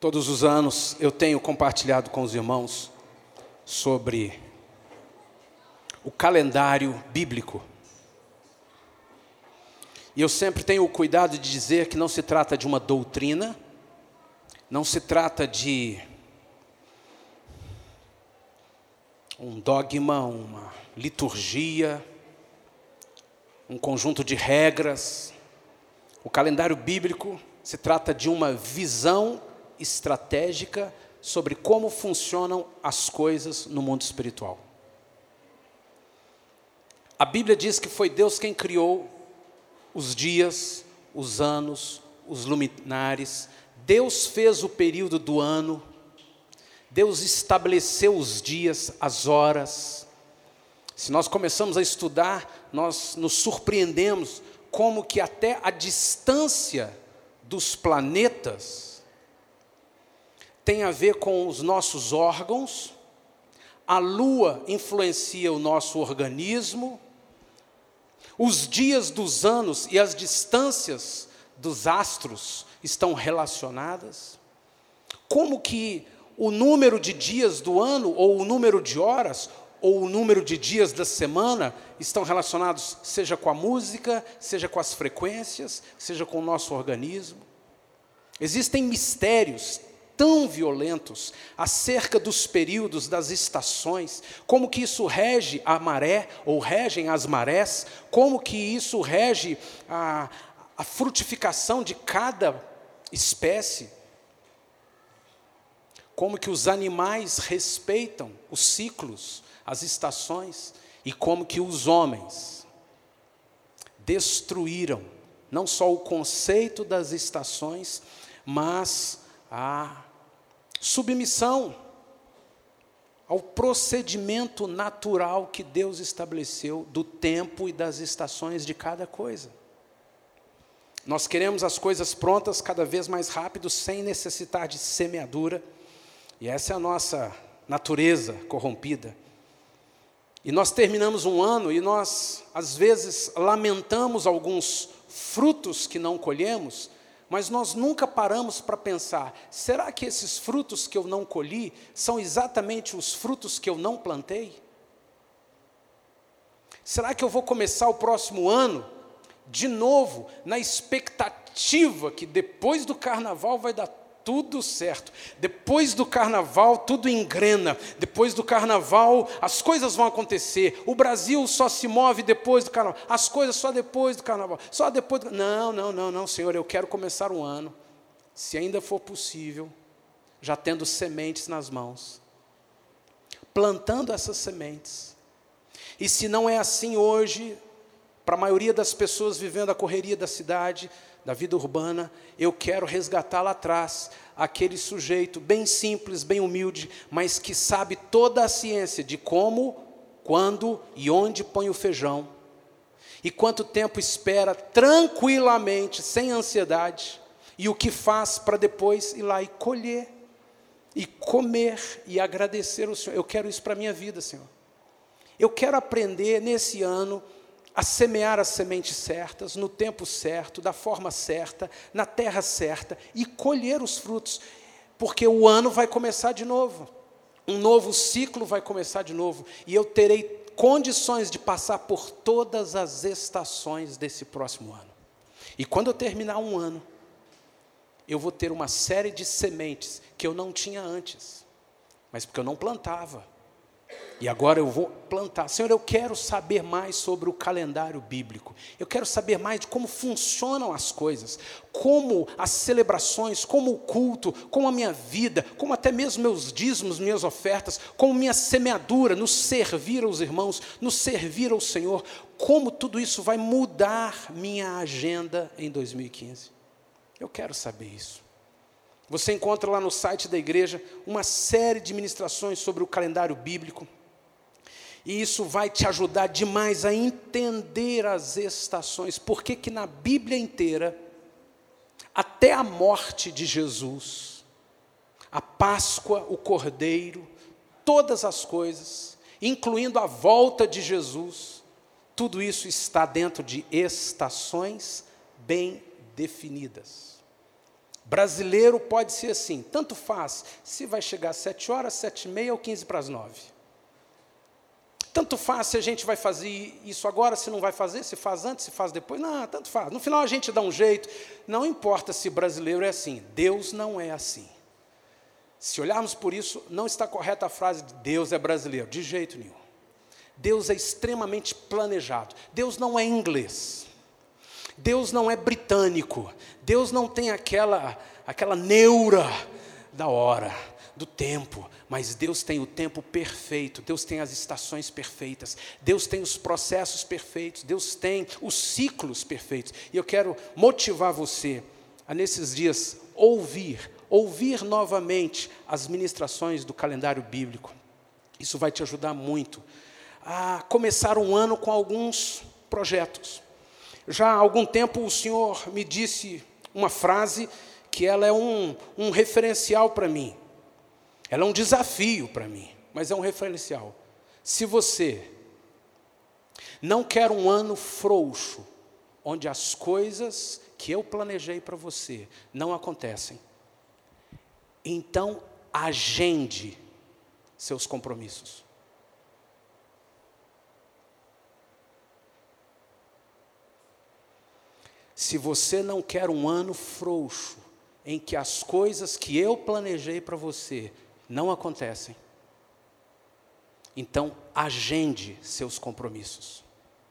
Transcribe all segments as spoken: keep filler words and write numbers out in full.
Todos os anos eu tenho compartilhado com os irmãos sobre o calendário bíblico. E eu sempre tenho o cuidado de dizer que não se trata de uma doutrina, não se trata de um dogma, uma liturgia, um conjunto de regras. O calendário bíblico se trata de uma visão estratégica sobre como funcionam as coisas no mundo espiritual. A Bíblia diz que foi Deus quem criou os dias, os anos, os luminares. Deus fez o período do ano. Deus estabeleceu os dias, as horas. Se nós começamos a estudar, nós nos surpreendemos como que até a distância dos planetas tem a ver com os nossos órgãos. A lua influencia o nosso organismo. Os dias dos anos e as distâncias dos astros estão relacionadas. Como que o número de dias do ano, ou o número de horas, ou o número de dias da semana estão relacionados, seja com a música, seja com as frequências, seja com o nosso organismo. Existem mistérios tão violentos acerca dos períodos, das estações, como que isso rege a maré, ou regem as marés, como que isso rege a, a frutificação de cada espécie, como que os animais respeitam os ciclos, as estações, e como que os homens destruíram não só o conceito das estações, mas a submissão ao procedimento natural que Deus estabeleceu do tempo e das estações de cada coisa. Nós queremos as coisas prontas cada vez mais rápido, sem necessitar de semeadura, e essa é a nossa natureza corrompida. E nós terminamos um ano e nós, às vezes, lamentamos alguns frutos que não colhemos, mas nós nunca paramos para pensar, será que esses frutos que eu não colhi são exatamente os frutos que eu não plantei? Será que eu vou começar o próximo ano, de novo, na expectativa que depois do carnaval vai dar tudo certo, depois do carnaval tudo engrena, depois do carnaval as coisas vão acontecer, o Brasil só se move depois do carnaval, as coisas só depois do carnaval, só depois do... Não, não, não, não, Senhor, eu quero começar um ano, se ainda for possível, já tendo sementes nas mãos, plantando essas sementes. E se não é assim hoje, para a maioria das pessoas vivendo a correria da cidade, da vida urbana, eu quero resgatar lá atrás aquele sujeito bem simples, bem humilde, mas que sabe toda a ciência de como, quando e onde põe o feijão, e quanto tempo espera tranquilamente, sem ansiedade, e o que faz para depois ir lá e colher, e comer, e agradecer ao Senhor. Eu quero isso para a minha vida, Senhor. Eu quero aprender nesse ano a semear as sementes certas, no tempo certo, da forma certa, na terra certa, e colher os frutos, porque o ano vai começar de novo, um novo ciclo vai começar de novo, e eu terei condições de passar por todas as estações desse próximo ano. E quando eu terminar um ano, eu vou ter uma série de sementes que eu não tinha antes, mas porque eu não plantava. E agora eu vou plantar. Senhor, eu quero saber mais sobre o calendário bíblico. Eu quero saber mais de como funcionam as coisas, como as celebrações, como o culto, como a minha vida, como até mesmo meus dízimos, minhas ofertas, como minha semeadura, no servir aos irmãos, no servir ao Senhor, como tudo isso vai mudar minha agenda em dois mil e quinze. Eu quero saber isso. Você encontra lá no site da igreja uma série de ministrações sobre o calendário bíblico. E isso vai te ajudar demais a entender as estações. Por que que na Bíblia inteira, até a morte de Jesus, a Páscoa, o Cordeiro, todas as coisas, incluindo a volta de Jesus, tudo isso está dentro de estações bem definidas. Brasileiro pode ser assim, tanto faz se vai chegar às sete horas, sete e meia ou quinze para as nove. Tanto faz se a gente vai fazer isso agora, se não vai fazer, se faz antes, se faz depois. Não, tanto faz. No final a gente dá um jeito. Não importa se brasileiro é assim. Deus não é assim. Se olharmos por isso, não está correta a frase de Deus é brasileiro. De jeito nenhum. Deus é extremamente planejado. Deus não é inglês. Deus não é britânico. Deus não tem aquela, aquela neura da hora, do tempo. Mas Deus tem o tempo perfeito, Deus tem as estações perfeitas, Deus tem os processos perfeitos, Deus tem os ciclos perfeitos. E eu quero motivar você a, nesses dias, ouvir, ouvir novamente as ministrações do calendário bíblico. Isso vai te ajudar muito a começar um ano com alguns projetos. Já há algum tempo o Senhor me disse uma frase que ela é um, um referencial para mim. Ela é um desafio para mim, mas é um referencial. Se você não quer um ano frouxo, onde as coisas que eu planejei para você não acontecem, então agende seus compromissos. Se você não quer um ano frouxo, em que as coisas que eu planejei para você não acontecem, então agende seus compromissos.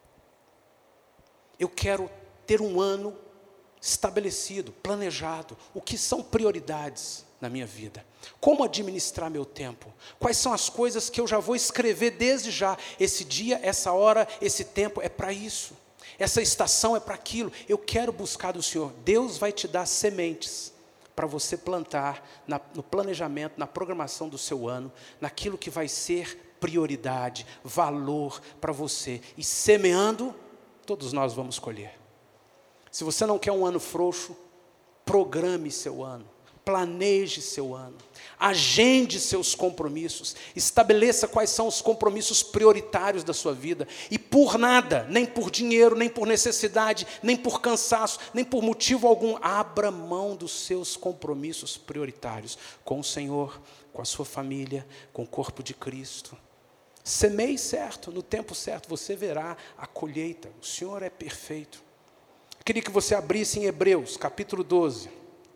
Eu quero ter um ano estabelecido, planejado, o que são prioridades na minha vida, como administrar meu tempo, quais são as coisas que eu já vou escrever desde já, esse dia, essa hora, esse tempo é para isso, essa estação é para aquilo, eu quero buscar do Senhor. Deus vai te dar sementes para você plantar na, no planejamento, na programação do seu ano, naquilo que vai ser prioridade, valor para você. E semeando, todos nós vamos colher. Se você não quer um ano frouxo, programe seu ano, planeje seu ano, agende seus compromissos, estabeleça quais são os compromissos prioritários da sua vida, e por nada, nem por dinheiro, nem por necessidade, nem por cansaço, nem por motivo algum, abra mão dos seus compromissos prioritários, com o Senhor, com a sua família, com o corpo de Cristo. Semeie certo, no tempo certo, você verá a colheita, o Senhor é perfeito. Eu queria que você abrisse em Hebreus, capítulo doze.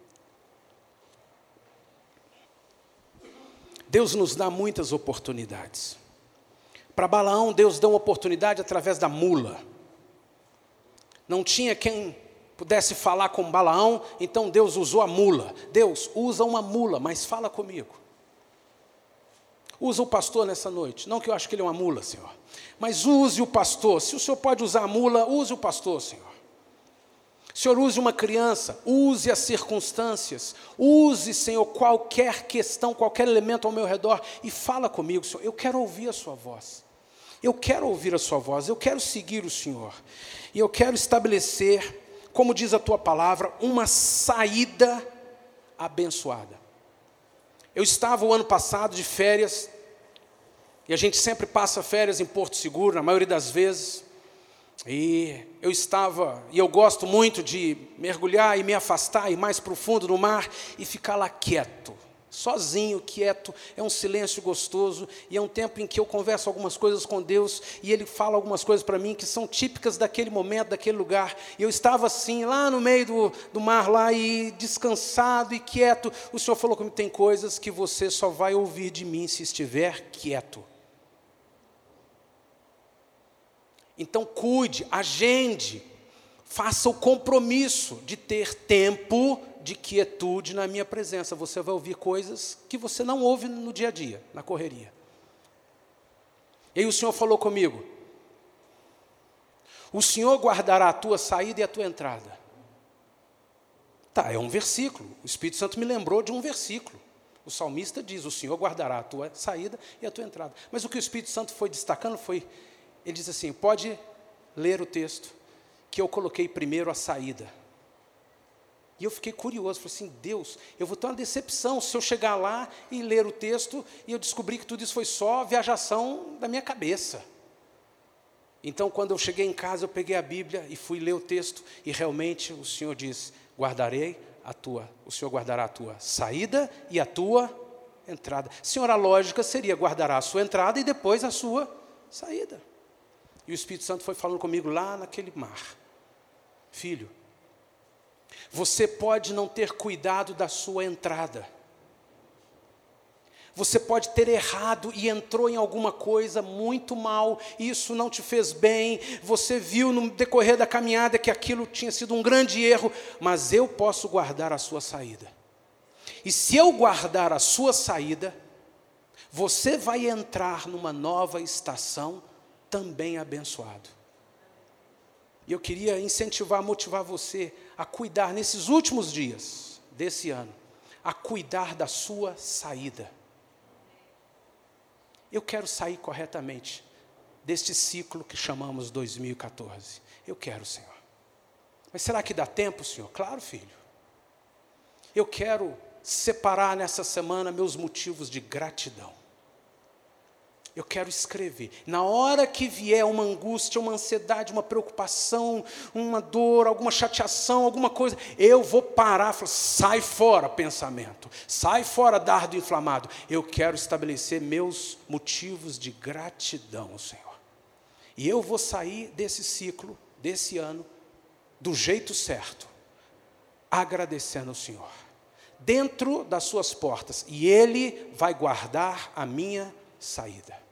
Deus nos dá muitas oportunidades. Para Balaão, Deus deu uma oportunidade através da mula. Não tinha quem pudesse falar com Balaão, então Deus usou a mula. Deus, usa uma mula, mas fala comigo. Usa o pastor nessa noite. Não que eu acho que ele é uma mula, Senhor. Mas use o pastor. Se o Senhor pode usar a mula, use o pastor, Senhor. Senhor, use uma criança, use as circunstâncias, use, Senhor, qualquer questão, qualquer elemento ao meu redor e fala comigo, Senhor. Eu quero ouvir a sua voz. Eu quero ouvir a sua voz, eu quero seguir o Senhor. E eu quero estabelecer, como diz a tua palavra, uma saída abençoada. Eu estava o ano passado de férias, e a gente sempre passa férias em Porto Seguro, na maioria das vezes. E eu estava, e eu gosto muito de mergulhar e me afastar, ir mais profundo no mar e ficar lá quieto, sozinho, quieto, é um silêncio gostoso, e é um tempo em que eu converso algumas coisas com Deus, e Ele fala algumas coisas para mim que são típicas daquele momento, daquele lugar, e eu estava assim, lá no meio do, do mar, lá, e descansado e quieto. O Senhor falou comigo, tem coisas que você só vai ouvir de mim se estiver quieto. Então cuide, agende, faça o compromisso de ter tempo de quietude na minha presença. Você vai ouvir coisas que você não ouve no dia a dia, na correria. E aí o Senhor falou comigo, o Senhor guardará a tua saída e a tua entrada. Tá, é um versículo, o Espírito Santo me lembrou de um versículo. O salmista diz, o Senhor guardará a tua saída e a tua entrada. Mas o que o Espírito Santo foi destacando foi, ele diz assim, pode ler o texto, que eu coloquei primeiro a saída. E eu fiquei curioso, falei assim, Deus, eu vou ter uma decepção se eu chegar lá e ler o texto e eu descobrir que tudo isso foi só viajação da minha cabeça. Então, quando eu cheguei em casa, eu peguei a Bíblia e fui ler o texto, e realmente o Senhor diz, guardarei a tua, o Senhor guardará a tua saída e a tua entrada. Senhor, a lógica seria guardará a sua entrada e depois a sua saída. E o Espírito Santo foi falando comigo lá naquele mar. Filho, você pode não ter cuidado da sua entrada. Você pode ter errado e entrou em alguma coisa muito mal, isso não te fez bem, você viu no decorrer da caminhada que aquilo tinha sido um grande erro, mas eu posso guardar a sua saída. E se eu guardar a sua saída, você vai entrar numa nova estação também abençoado. E eu queria incentivar, motivar você a cuidar nesses últimos dias desse ano, a cuidar da sua saída. Eu quero sair corretamente deste ciclo que chamamos dois mil e quatorze. Eu quero, Senhor. Mas será que dá tempo, Senhor? Claro, filho. Eu quero separar nessa semana meus motivos de gratidão. Eu quero escrever. Na hora que vier uma angústia, uma ansiedade, uma preocupação, uma dor, alguma chateação, alguma coisa, eu vou parar e falar, sai fora pensamento, sai fora dardo inflamado. Eu quero estabelecer meus motivos de gratidão ao Senhor. E eu vou sair desse ciclo, desse ano, do jeito certo, agradecendo ao Senhor, dentro das suas portas, e Ele vai guardar a minha saída.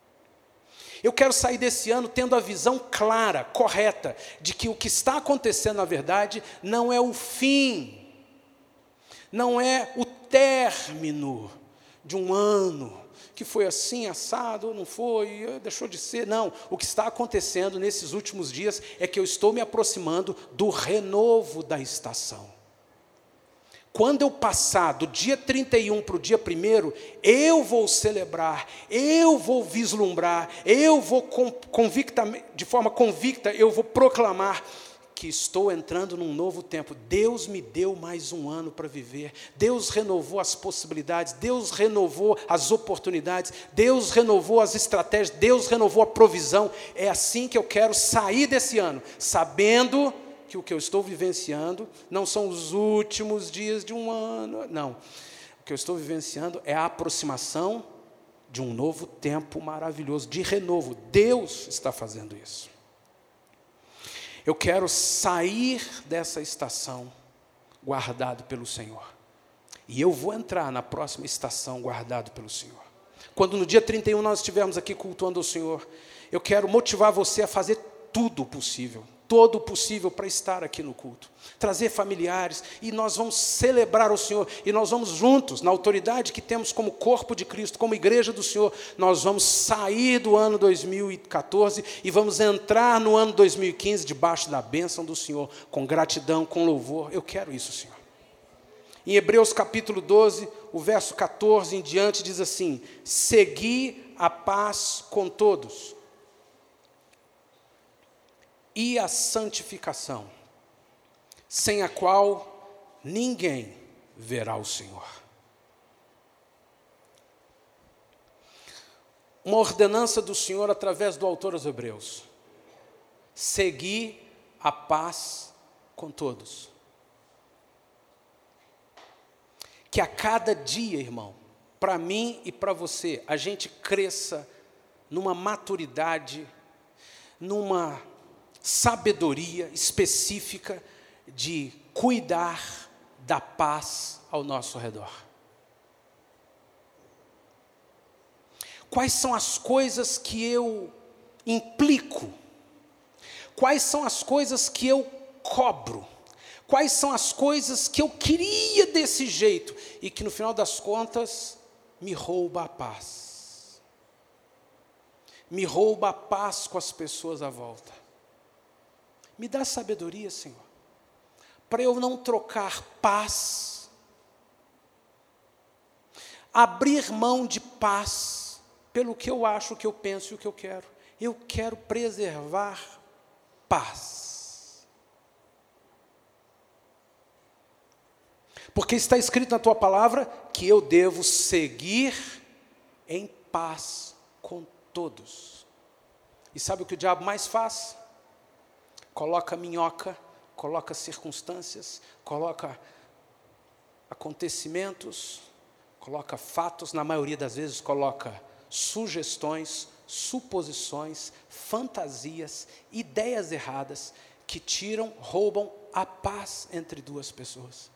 Eu quero sair desse ano tendo a visão clara, correta, de que o que está acontecendo, na verdade, não é o fim, não é o término de um ano, que foi assim, assado, não foi, deixou de ser. Não, o que está acontecendo nesses últimos dias é que eu estou me aproximando do renovo da estação. Quando eu passar do dia trinta e um para o dia primeiro, eu vou celebrar, eu vou vislumbrar, eu vou convicta, de forma convicta, eu vou proclamar que estou entrando num novo tempo. Deus me deu mais um ano para viver, Deus renovou as possibilidades, Deus renovou as oportunidades, Deus renovou as estratégias, Deus renovou a provisão. É assim que eu quero sair desse ano, sabendo que o que eu estou vivenciando não são os últimos dias de um ano, não. O que eu estou vivenciando é a aproximação de um novo tempo maravilhoso, de renovo. Deus está fazendo isso. Eu quero sair dessa estação guardado pelo Senhor. E eu vou entrar na próxima estação guardado pelo Senhor. Quando no dia trinta e um nós estivermos aqui cultuando ao Senhor, eu quero motivar você a fazer tudo o possível, todo o possível para estar aqui no culto, trazer familiares, e nós vamos celebrar o Senhor, e nós vamos juntos, na autoridade que temos como corpo de Cristo, como igreja do Senhor, nós vamos sair do ano dois mil e quatorze, e vamos entrar no ano dois mil e quinze, debaixo da bênção do Senhor, com gratidão, com louvor. Eu quero isso, Senhor. Em Hebreus capítulo doze, o verso catorze em diante, diz assim, segui a paz com todos, e a santificação, sem a qual ninguém verá o Senhor. Uma ordenança do Senhor através do autor aos Hebreus. Segui a paz com todos. Que a cada dia, irmão, para mim e para você, a gente cresça numa maturidade, numa sabedoria específica de cuidar da paz ao nosso redor. Quais são as coisas que eu implico? Quais são as coisas que eu cobro? Quais são as coisas que eu queria desse jeito e que no final das contas me rouba a paz? Me rouba a paz com as pessoas à volta. Me dá sabedoria, Senhor, para eu não trocar paz, abrir mão de paz pelo que eu acho, o que eu penso e o que eu quero. Eu quero preservar paz. Porque está escrito na tua palavra que eu devo seguir em paz com todos. E sabe o que o diabo mais faz? Coloca minhoca, coloca circunstâncias, coloca acontecimentos, coloca fatos, na maioria das vezes coloca sugestões, suposições, fantasias, ideias erradas que tiram, roubam a paz entre duas pessoas.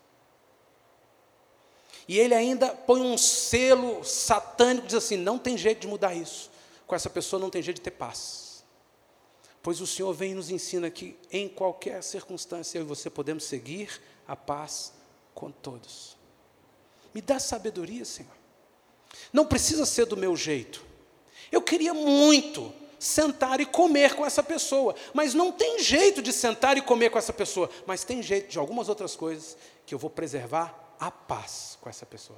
E ele ainda põe um selo satânico, diz assim, não tem jeito de mudar isso. Com essa pessoa não tem jeito de ter paz. Pois o Senhor vem e nos ensina que em qualquer circunstância eu e você podemos seguir a paz com todos. Me dá sabedoria, Senhor. Não precisa ser do meu jeito. Eu queria muito sentar e comer com essa pessoa, mas não tem jeito de sentar e comer com essa pessoa, mas tem jeito de algumas outras coisas que eu vou preservar a paz com essa pessoa.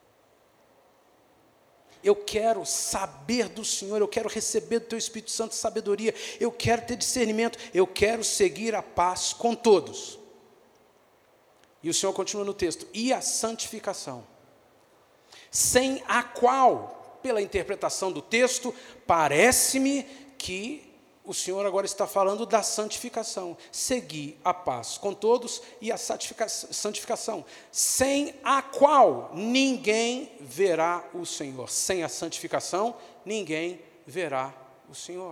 Eu quero saber do Senhor, eu quero receber do Teu Espírito Santo sabedoria, eu quero ter discernimento, eu quero seguir a paz com todos. E o Senhor continua no texto, e a santificação, sem a qual, pela interpretação do texto, parece-me que o Senhor agora está falando da santificação, seguir a paz com todos e a santificação, sem a qual ninguém verá o Senhor. Sem a santificação, ninguém verá o Senhor.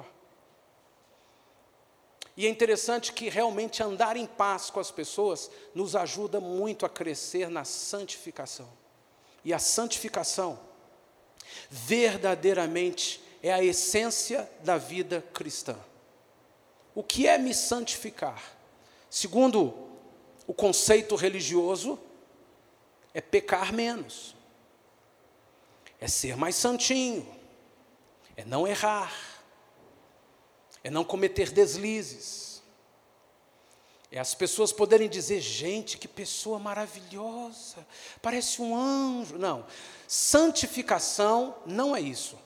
E é interessante que realmente andar em paz com as pessoas nos ajuda muito a crescer na santificação. E a santificação, verdadeiramente, é a essência da vida cristã. O que é me santificar? Segundo o conceito religioso, é pecar menos, é ser mais santinho, é não errar, é não cometer deslizes, é as pessoas poderem dizer, gente, que pessoa maravilhosa, parece um anjo. Não, santificação não é isso.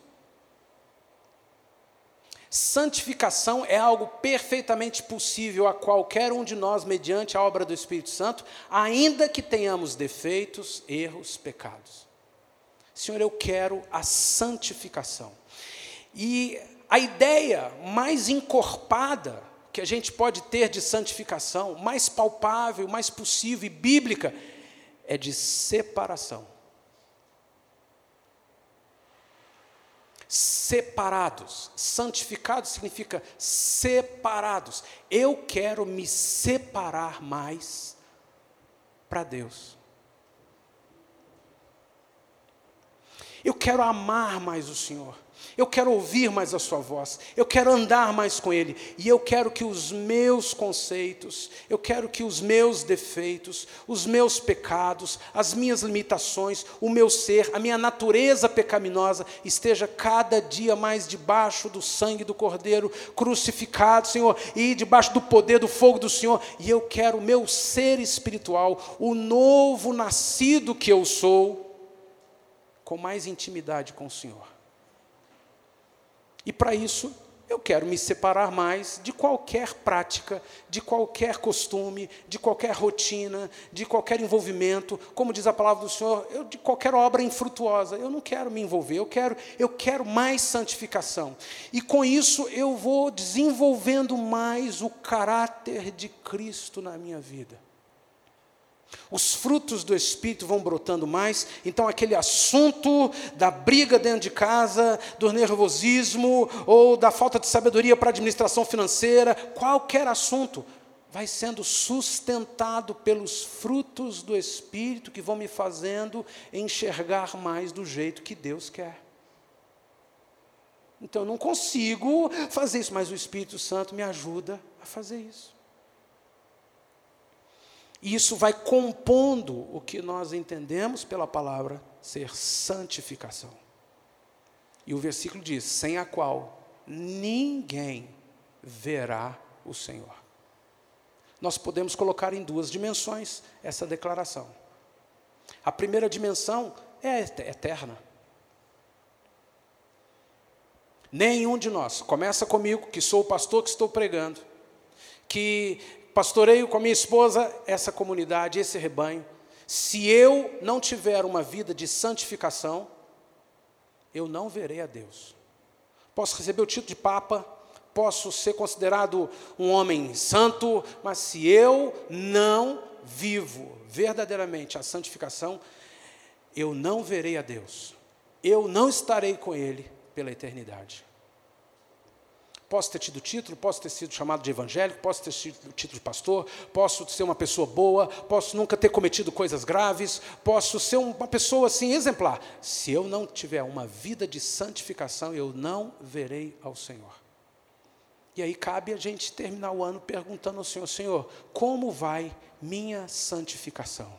Santificação é algo perfeitamente possível a qualquer um de nós, mediante a obra do Espírito Santo, ainda que tenhamos defeitos, erros, pecados. Senhor, eu quero a santificação. E a ideia mais encorpada que a gente pode ter de santificação, mais palpável, mais possível e bíblica, é de separação. Separados, santificados significa separados. Eu quero me separar mais para Deus. Eu quero amar mais o Senhor. Eu quero ouvir mais a sua voz, eu quero andar mais com Ele, e eu quero que os meus conceitos, eu quero que os meus defeitos, os meus pecados, as minhas limitações, o meu ser, a minha natureza pecaminosa, esteja cada dia mais debaixo do sangue do Cordeiro crucificado, Senhor, e debaixo do poder do fogo do Senhor, e eu quero o meu ser espiritual, o novo nascido que eu sou, com mais intimidade com o Senhor. E para isso, eu quero me separar mais de qualquer prática, de qualquer costume, de qualquer rotina, de qualquer envolvimento, como diz a palavra do Senhor, eu, de qualquer obra infrutuosa. Eu não quero me envolver, eu quero, eu quero mais santificação. E com isso, eu vou desenvolvendo mais o caráter de Cristo na minha vida. Os frutos do Espírito vão brotando mais, então aquele assunto da briga dentro de casa, do nervosismo, ou da falta de sabedoria para a administração financeira, qualquer assunto, vai sendo sustentado pelos frutos do Espírito que vão me fazendo enxergar mais do jeito que Deus quer. Então eu não consigo fazer isso, mas o Espírito Santo me ajuda a fazer isso. E isso vai compondo o que nós entendemos pela palavra ser santificação. E o versículo diz, sem a qual ninguém verá o Senhor. Nós podemos colocar em duas dimensões essa declaração. A primeira dimensão é eterna. Nenhum de nós, começa comigo, que sou o pastor que estou pregando, que pastoreio com a minha esposa essa comunidade, esse rebanho. Se eu não tiver uma vida de santificação, eu não verei a Deus. Posso receber o título de papa, posso ser considerado um homem santo, mas se eu não vivo verdadeiramente a santificação, eu não verei a Deus. Eu não estarei com Ele pela eternidade. Posso ter tido título, posso ter sido chamado de evangélico, posso ter tido título de pastor, posso ser uma pessoa boa, posso nunca ter cometido coisas graves, posso ser uma pessoa assim exemplar. Se eu não tiver uma vida de santificação, eu não verei ao Senhor. E aí cabe a gente terminar o ano perguntando ao Senhor: Senhor, como vai minha santificação?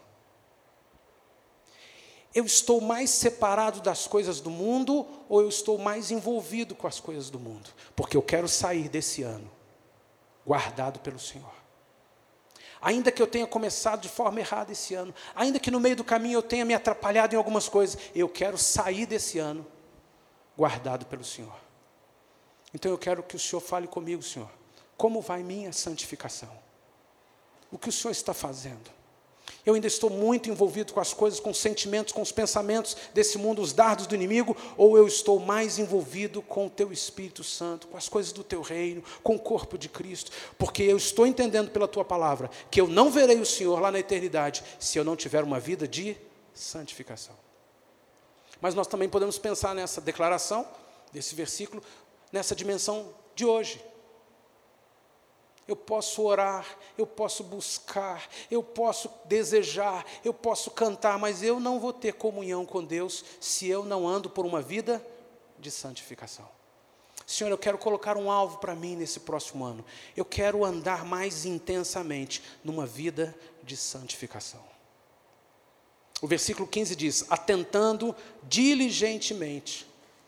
Eu estou mais separado das coisas do mundo ou eu estou mais envolvido com as coisas do mundo? Porque eu quero sair desse ano guardado pelo Senhor. Ainda que eu tenha começado de forma errada esse ano, ainda que no meio do caminho eu tenha me atrapalhado em algumas coisas, eu quero sair desse ano guardado pelo Senhor. Então eu quero que o Senhor fale comigo, Senhor, como vai minha santificação? O que o Senhor está fazendo? Eu ainda estou muito envolvido com as coisas, com os sentimentos, com os pensamentos desse mundo, os dardos do inimigo, ou eu estou mais envolvido com o Teu Espírito Santo, com as coisas do Teu reino, com o corpo de Cristo? Porque eu estou entendendo pela Tua palavra que eu não verei o Senhor lá na eternidade se eu não tiver uma vida de santificação. Mas nós também podemos pensar nessa declaração, desse versículo, nessa dimensão de hoje. Eu posso orar, eu posso buscar, eu posso desejar, eu posso cantar, mas eu não vou ter comunhão com Deus se eu não ando por uma vida de santificação. Senhor, eu quero colocar um alvo para mim nesse próximo ano. Eu quero andar mais intensamente numa vida de santificação. O versículo quinze diz: atentando diligentemente.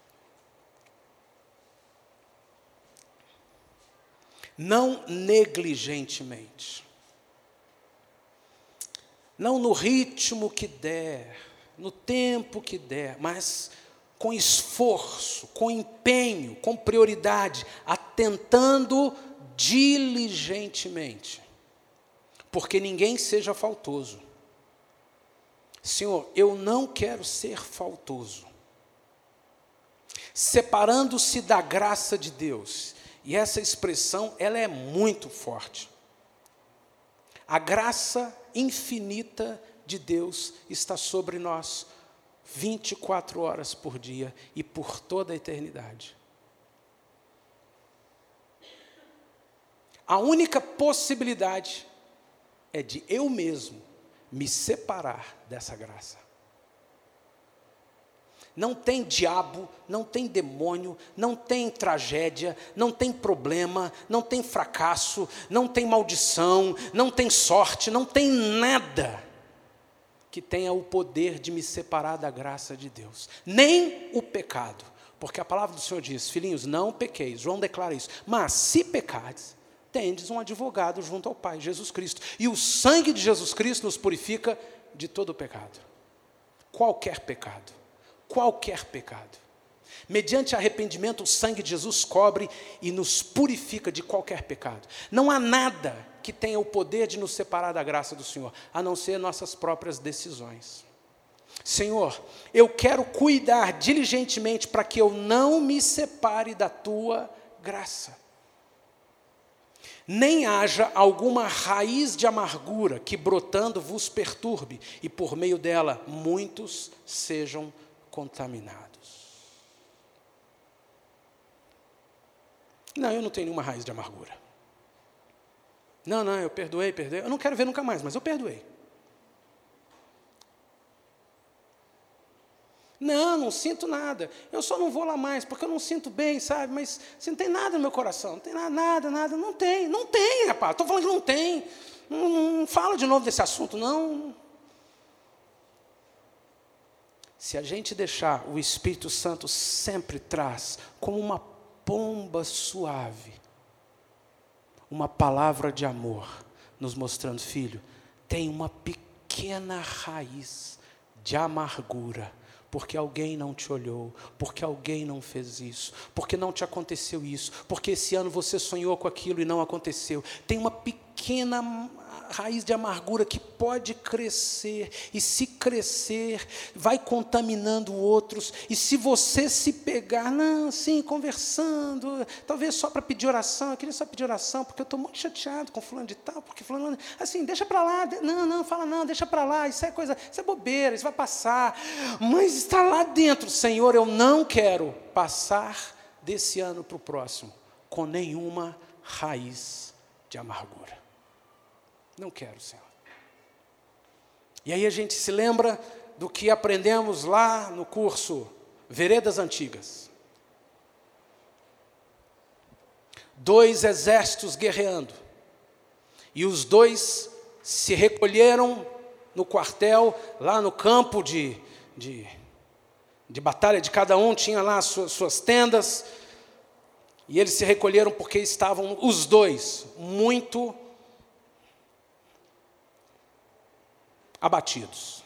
Não negligentemente, não no ritmo que der, no tempo que der, mas com esforço, com empenho, com prioridade, atentando diligentemente, porque ninguém seja faltoso. Senhor, eu não quero ser faltoso, separando-se da graça de Deus. E essa expressão, ela é muito forte. A graça infinita de Deus está sobre nós vinte e quatro horas por dia e por toda a eternidade. A única possibilidade é de eu mesmo me separar dessa graça. Não tem diabo, não tem demônio, não tem tragédia, não tem problema, não tem fracasso, não tem maldição, não tem sorte, não tem nada que tenha o poder de me separar da graça de Deus. Nem o pecado, porque a palavra do Senhor diz: filhinhos, não pequeis. João declara isso. Mas se pecares, tendes um advogado junto ao Pai, Jesus Cristo. E o sangue de Jesus Cristo nos purifica de todo o pecado. Qualquer pecado. Qualquer pecado. Mediante arrependimento, o sangue de Jesus cobre e nos purifica de qualquer pecado. Não há nada que tenha o poder de nos separar da graça do Senhor, a não ser nossas próprias decisões. Senhor, eu quero cuidar diligentemente para que eu não me separe da Tua graça. Nem haja alguma raiz de amargura que brotando vos perturbe, e por meio dela muitos sejam contaminados. Não, eu não tenho nenhuma raiz de amargura. Não, não, eu perdoei, perdoei. Eu não quero ver nunca mais, mas eu perdoei. Não, não sinto nada. Eu só não vou lá mais, porque eu não sinto bem, sabe? Mas assim, não tem nada no meu coração. Não tem nada, nada, nada. Não tem, não tem, rapaz. Estou falando que não tem. Não, não fala de novo desse assunto, não. Se a gente deixar, o Espírito Santo sempre traz como uma pomba suave, uma palavra de amor, nos mostrando: filho, tem uma pequena raiz de amargura, porque alguém não te olhou, porque alguém não fez isso, porque não te aconteceu isso, porque esse ano você sonhou com aquilo e não aconteceu. Tem uma pequena pequena raiz de amargura que pode crescer, e se crescer, vai contaminando outros, e se você se pegar, não, assim, conversando, talvez só para pedir oração, eu queria só pedir oração, porque eu estou muito chateado com fulano de tal, porque fulano, assim, deixa para lá, não, não, fala não, deixa para lá, isso é coisa, isso é bobeira, isso vai passar, mas está lá dentro, Senhor, eu não quero passar desse ano para o próximo, com nenhuma raiz de amargura. Não quero, Senhor. E aí a gente se lembra do que aprendemos lá no curso Veredas Antigas. Dois exércitos guerreando. E os dois se recolheram no quartel, lá no campo de, de, de batalha de cada um, tinha lá as suas, suas tendas. E eles se recolheram porque estavam os dois muito abatidos.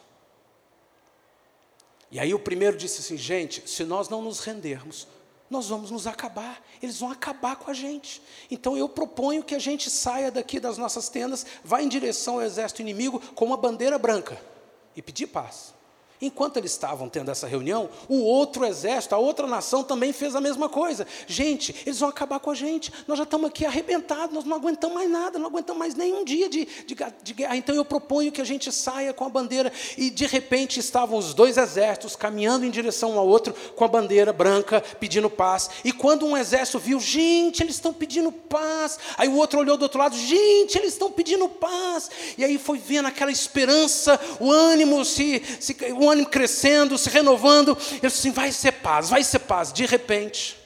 E aí o primeiro disse assim, gente, se nós não nos rendermos, nós vamos nos acabar, eles vão acabar com a gente. Então eu proponho que a gente saia daqui das nossas tendas, vá em direção ao exército inimigo com uma bandeira branca e pedir paz. Enquanto eles estavam tendo essa reunião, o outro exército, a outra nação também fez a mesma coisa. Gente, eles vão acabar com a gente, nós já estamos aqui arrebentados, nós não aguentamos mais nada, não aguentamos mais nenhum dia de, de, de guerra. Então eu proponho que a gente saia com a bandeira. E de repente estavam os dois exércitos caminhando em direção um ao outro com a bandeira branca, pedindo paz. E quando um exército viu, gente, eles estão pedindo paz. Aí o outro olhou do outro lado, gente, eles estão pedindo paz. E aí foi vendo aquela esperança, o ânimo se... se o ânimo crescendo, se renovando, ele disse assim, vai ser paz, vai ser paz. De repente,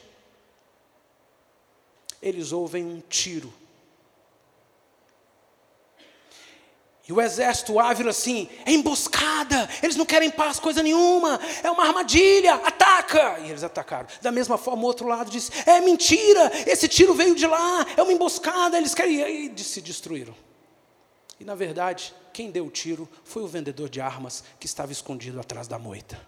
eles ouvem um tiro. E o exército áviro assim, é emboscada, eles não querem paz, coisa nenhuma, é uma armadilha, ataca! E eles atacaram. Da mesma forma, o outro lado disse, é mentira, esse tiro veio de lá, é uma emboscada, eles querem... E se destruíram. E na verdade, quem deu o tiro foi o vendedor de armas que estava escondido atrás da moita.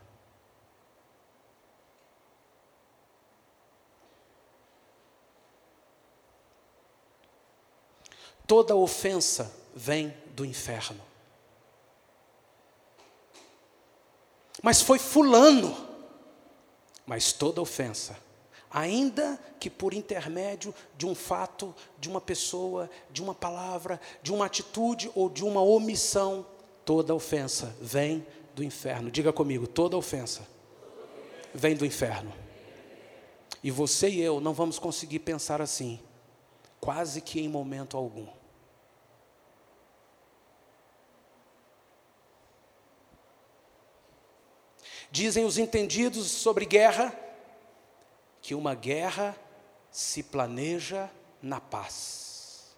Toda ofensa vem do inferno. Mas foi fulano. Mas toda ofensa, ainda que por intermédio de um fato, de uma pessoa, de uma palavra, de uma atitude ou de uma omissão, toda ofensa vem do inferno. Diga comigo, toda ofensa vem do inferno. E você e eu não vamos conseguir pensar assim, quase que em momento algum. Dizem os entendidos sobre guerra, que uma guerra se planeja na paz.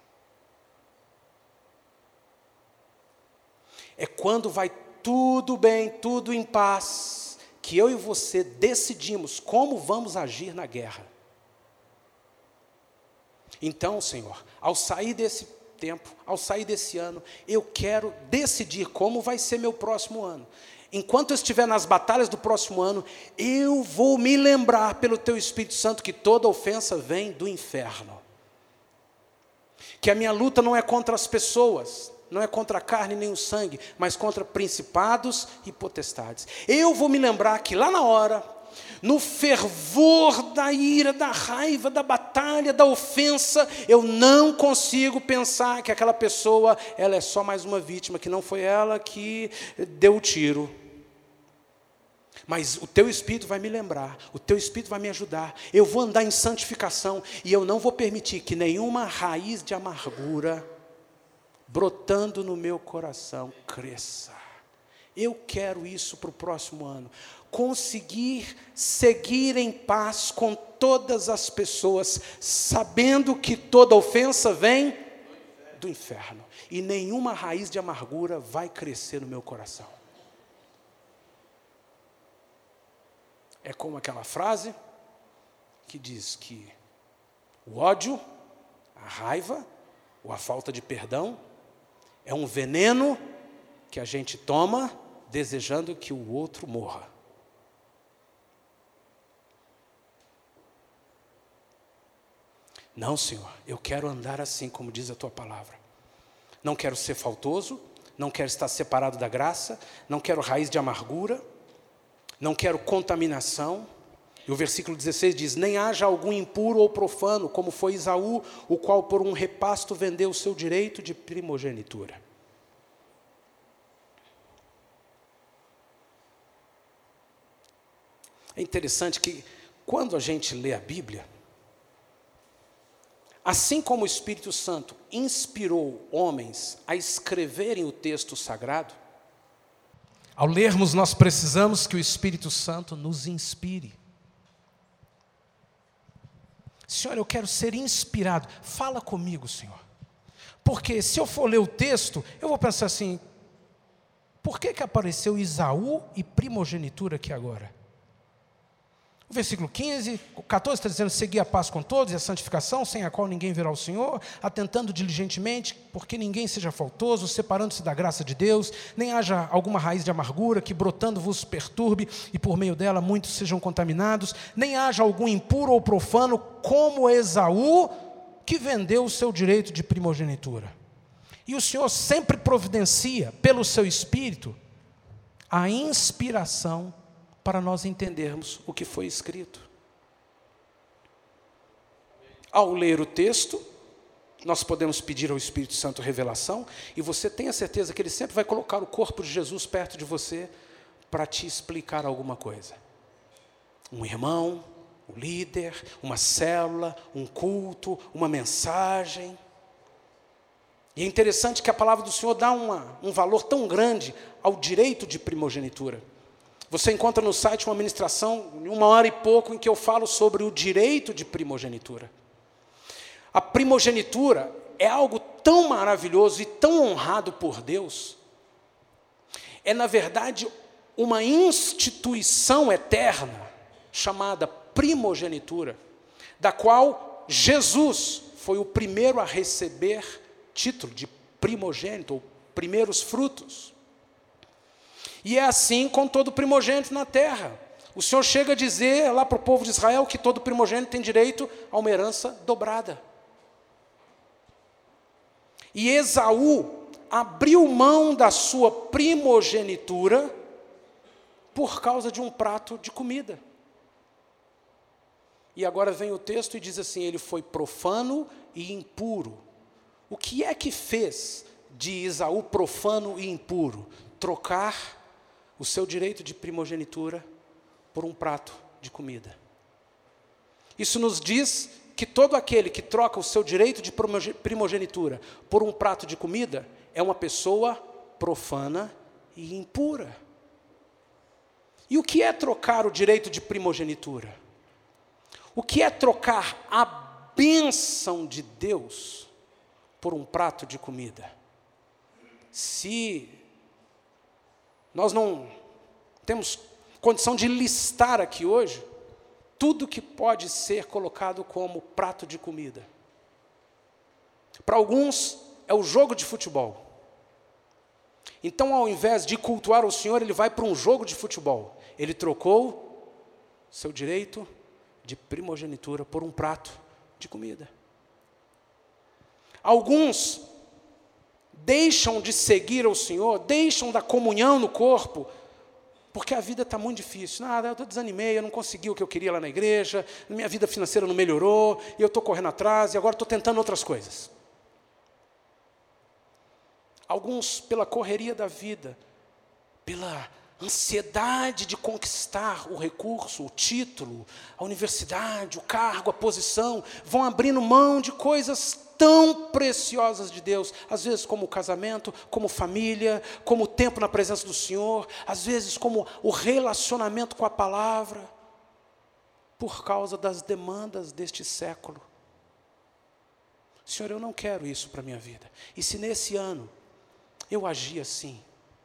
É quando vai tudo bem, tudo em paz, que eu e você decidimos como vamos agir na guerra. Então, Senhor, ao sair desse tempo, ao sair desse ano, eu quero decidir como vai ser meu próximo ano. Enquanto eu estiver nas batalhas do próximo ano, eu vou me lembrar pelo Teu Espírito Santo que toda ofensa vem do inferno. Que a minha luta não é contra as pessoas, não é contra a carne nem o sangue, mas contra principados e potestades. Eu vou me lembrar que lá na hora, no fervor da ira, da raiva, da batalha, da ofensa, eu não consigo pensar que aquela pessoa, ela é só mais uma vítima, que não foi ela que deu o tiro. Mas o Teu Espírito vai me lembrar, o Teu Espírito vai me ajudar, eu vou andar em santificação e eu não vou permitir que nenhuma raiz de amargura brotando no meu coração cresça. Eu quero isso para o próximo ano, conseguir seguir em paz com todas as pessoas, sabendo que toda ofensa vem do inferno e nenhuma raiz de amargura vai crescer no meu coração. É como aquela frase que diz que o ódio, a raiva ou a falta de perdão é um veneno que a gente toma desejando que o outro morra. Não, Senhor, eu quero andar assim como diz a Tua palavra. Não quero ser faltoso, não quero estar separado da graça, não quero raiz de amargura, não quero contaminação. E o versículo dezesseis diz: nem haja algum impuro ou profano, como foi Esaú, o qual por um repasto vendeu o seu direito de primogenitura. É interessante que, quando a gente lê a Bíblia, assim como o Espírito Santo inspirou homens a escreverem o texto sagrado, ao lermos nós precisamos que o Espírito Santo nos inspire. Senhor, eu quero ser inspirado. Fala comigo, Senhor. Porque se eu for ler o texto, eu vou pensar assim: por que que apareceu Esaú e primogenitura aqui agora? O versículo quinze, quatorze está dizendo: seguir a paz com todos e a santificação, sem a qual ninguém verá o Senhor, atentando diligentemente, porque ninguém seja faltoso, separando-se da graça de Deus, nem haja alguma raiz de amargura que brotando vos perturbe, e por meio dela muitos sejam contaminados, nem haja algum impuro ou profano, como Esaú, que vendeu o seu direito de primogenitura. E o Senhor sempre providencia, pelo seu Espírito, a inspiração para nós entendermos o que foi escrito. Ao ler o texto, nós podemos pedir ao Espírito Santo revelação, e você tenha certeza que Ele sempre vai colocar o corpo de Jesus perto de você para te explicar alguma coisa. Um irmão, um líder, uma célula, um culto, uma mensagem. E é interessante que a palavra do Senhor dá uma, um valor tão grande ao direito de primogenitura. Você encontra no site uma ministração, uma hora e pouco, em que eu falo sobre o direito de primogenitura. A primogenitura é algo tão maravilhoso e tão honrado por Deus. É, na verdade, uma instituição eterna, chamada primogenitura, da qual Jesus foi o primeiro a receber título de primogênito, ou primeiros frutos. E é assim com todo primogênito na terra. O Senhor chega a dizer lá para o povo de Israel que todo primogênito tem direito a uma herança dobrada. E Esaú abriu mão da sua primogenitura por causa de um prato de comida. E agora vem o texto e diz assim: ele foi profano e impuro. O que é que fez de Esaú profano e impuro? Trocar o seu direito de primogenitura por um prato de comida. Isso nos diz que todo aquele que troca o seu direito de primogenitura por um prato de comida é uma pessoa profana e impura. E o que é trocar o direito de primogenitura? O que é trocar a bênção de Deus por um prato de comida? Se nós não temos condição de listar aqui hoje tudo que pode ser colocado como prato de comida. Para alguns é o jogo de futebol. Então, ao invés de cultuar o Senhor, ele vai para um jogo de futebol. Ele trocou seu direito de primogenitura por um prato de comida. Alguns deixam de seguir ao Senhor, deixam da comunhão no corpo, porque a vida está muito difícil. Nada, eu desanimei, eu não consegui o que eu queria lá na igreja, minha vida financeira não melhorou, e eu estou correndo atrás, e agora estou tentando outras coisas. Alguns, pela correria da vida, pela ansiedade de conquistar o recurso, o título, a universidade, o cargo, a posição, vão abrindo mão de coisas tão preciosas de Deus, às vezes como o casamento, como família, como o tempo na presença do Senhor, às vezes como o relacionamento com a palavra, por causa das demandas deste século. Senhor, eu não quero isso para a minha vida. E se nesse ano eu agir assim,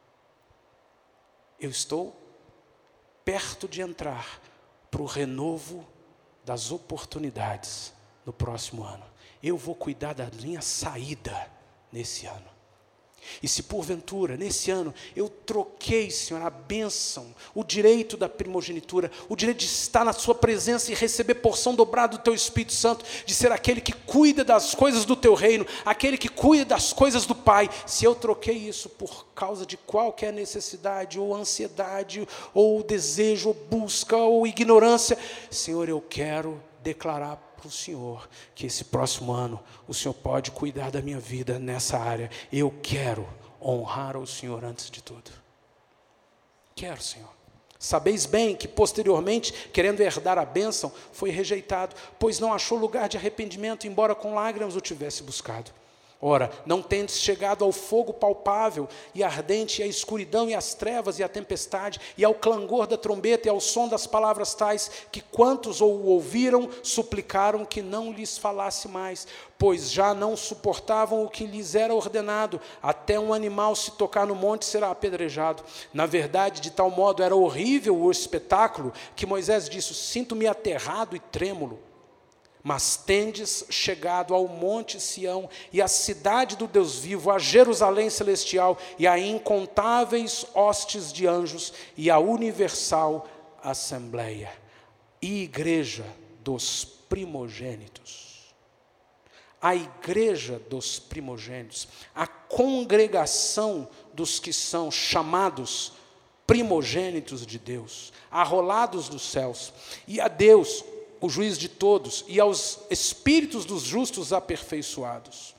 eu estou perto de entrar para o renovo das oportunidades no próximo ano. Eu vou cuidar da minha saída nesse ano. E se porventura, nesse ano, eu troquei, Senhor, a bênção, o direito da primogenitura, o direito de estar na sua presença e receber porção dobrada do Teu Espírito Santo, de ser aquele que cuida das coisas do Teu reino, aquele que cuida das coisas do Pai, se eu troquei isso por causa de qualquer necessidade, ou ansiedade, ou desejo, ou busca, ou ignorância, Senhor, eu quero declarar para o Senhor que esse próximo ano o Senhor pode cuidar da minha vida nessa área. Eu quero honrar o Senhor antes de tudo. Quero, Senhor. Sabeis bem que posteriormente, querendo herdar a bênção, foi rejeitado, pois não achou lugar de arrependimento, embora com lágrimas o tivesse buscado. Ora, não tendes chegado ao fogo palpável e ardente, e à escuridão e às trevas e à tempestade, e ao clangor da trombeta e ao som das palavras tais, que quantos o ouviram, suplicaram que não lhes falasse mais, pois já não suportavam o que lhes era ordenado, até um animal se tocar no monte será apedrejado. Na verdade, de tal modo era horrível o espetáculo, que Moisés disse, sinto-me aterrado e trêmulo. Mas tendes chegado ao monte Sião, e à cidade do Deus vivo, a Jerusalém celestial, e a incontáveis hostes de anjos, e a universal assembleia, e igreja dos primogênitos. A igreja dos primogênitos, a congregação dos que são chamados primogênitos de Deus, arrolados dos céus, e a Deus, o juiz de todos, e aos espíritos dos justos aperfeiçoados.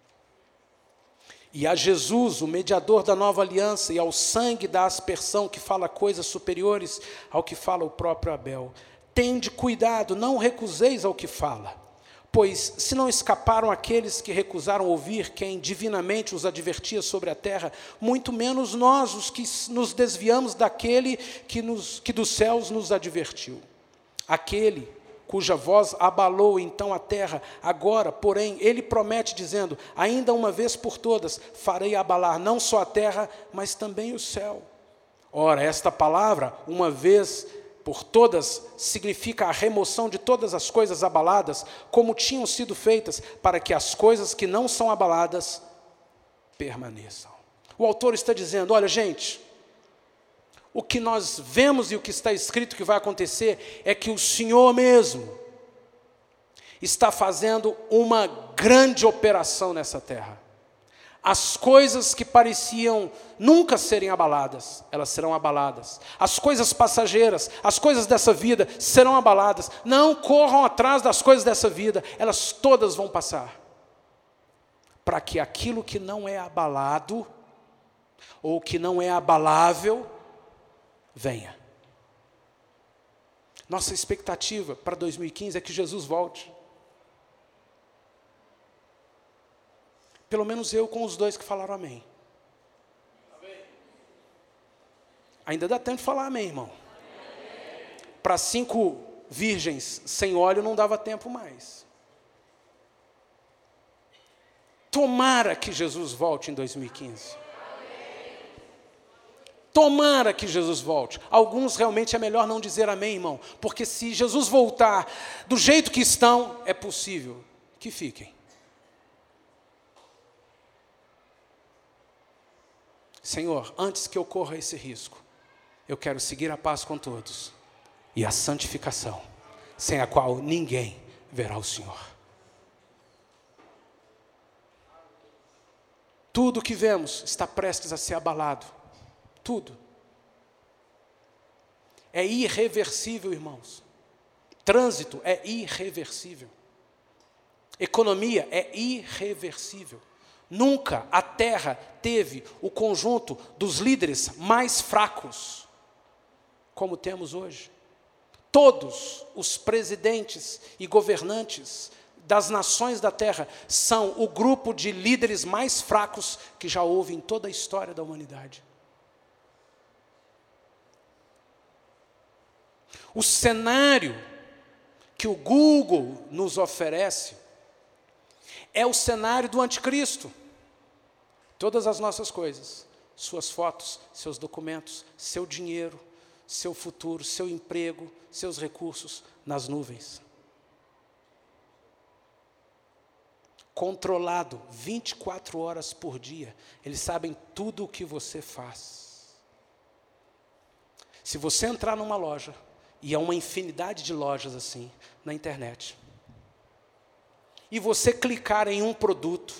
E a Jesus, o mediador da nova aliança, e ao sangue da aspersão, que fala coisas superiores ao que fala o próprio Abel. Tende cuidado, não recuseis ao que fala. Pois, se não escaparam aqueles que recusaram ouvir quem divinamente os advertia sobre a terra, muito menos nós, os que nos desviamos daquele que, nos, que dos céus nos advertiu. Aquele cuja voz abalou então a terra, agora, porém, ele promete dizendo, ainda uma vez por todas, farei abalar não só a terra, mas também o céu. Ora, esta palavra, uma vez por todas, significa a remoção de todas as coisas abaladas, como tinham sido feitas, para que as coisas que não são abaladas permaneçam. O autor está dizendo, olha gente, o que nós vemos e o que está escrito que vai acontecer é que o Senhor mesmo está fazendo uma grande operação nessa terra. As coisas que pareciam nunca serem abaladas, elas serão abaladas. As coisas passageiras, as coisas dessa vida serão abaladas. Não corram atrás das coisas dessa vida, elas todas vão passar. Para que aquilo que não é abalado, ou que não é abalável, venha. Nossa expectativa para dois mil e quinze é que Jesus volte. Pelo menos eu com os dois que falaram amém. Amém. Ainda dá tempo de falar amém, irmão. Para cinco virgens sem óleo não dava tempo mais. Tomara que Jesus volte em dois mil e quinze. Tomara que Jesus volte. Alguns realmente é melhor não dizer amém, irmão, porque se Jesus voltar do jeito que estão, é possível que fiquem. Senhor, antes que ocorra esse risco, eu quero seguir a paz com todos e a santificação, sem a qual ninguém verá o Senhor. Tudo o que vemos está prestes a ser abalado. Tudo. É irreversível, irmãos. Trânsito é irreversível. Economia é irreversível. Nunca a terra teve o conjunto dos líderes mais fracos, como temos hoje. Todos os presidentes e governantes das nações da terra são o grupo de líderes mais fracos que já houve em toda a história da humanidade. O cenário que o Google nos oferece é o cenário do anticristo. Todas as nossas coisas, suas fotos, seus documentos, seu dinheiro, seu futuro, seu emprego, seus recursos nas nuvens. controlado vinte e quatro horas por dia. Eles sabem tudo o que você faz. Se você entrar numa loja, e há uma infinidade de lojas assim, na internet, e você clicar em um produto,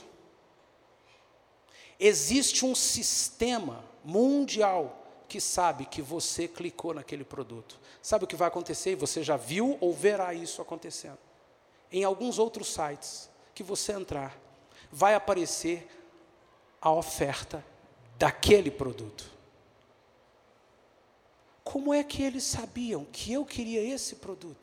existe um sistema mundial que sabe que você clicou naquele produto. Sabe o que vai acontecer? E você já viu ou verá isso acontecendo. Em alguns outros sites que você entrar, vai aparecer a oferta daquele produto. Como é que eles sabiam que eu queria esse produto?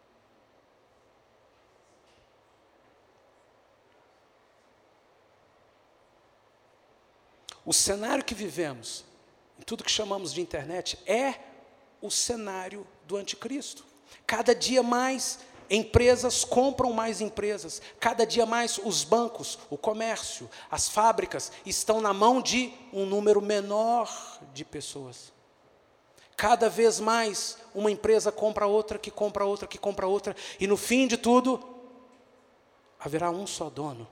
O cenário que vivemos, em tudo que chamamos de internet, é o cenário do anticristo. Cada dia mais empresas compram mais empresas. Cada dia mais os bancos, o comércio, as fábricas estão na mão de um número menor de pessoas. Cada vez mais uma empresa compra outra, que compra outra, que compra outra. E no fim de tudo, haverá um só dono.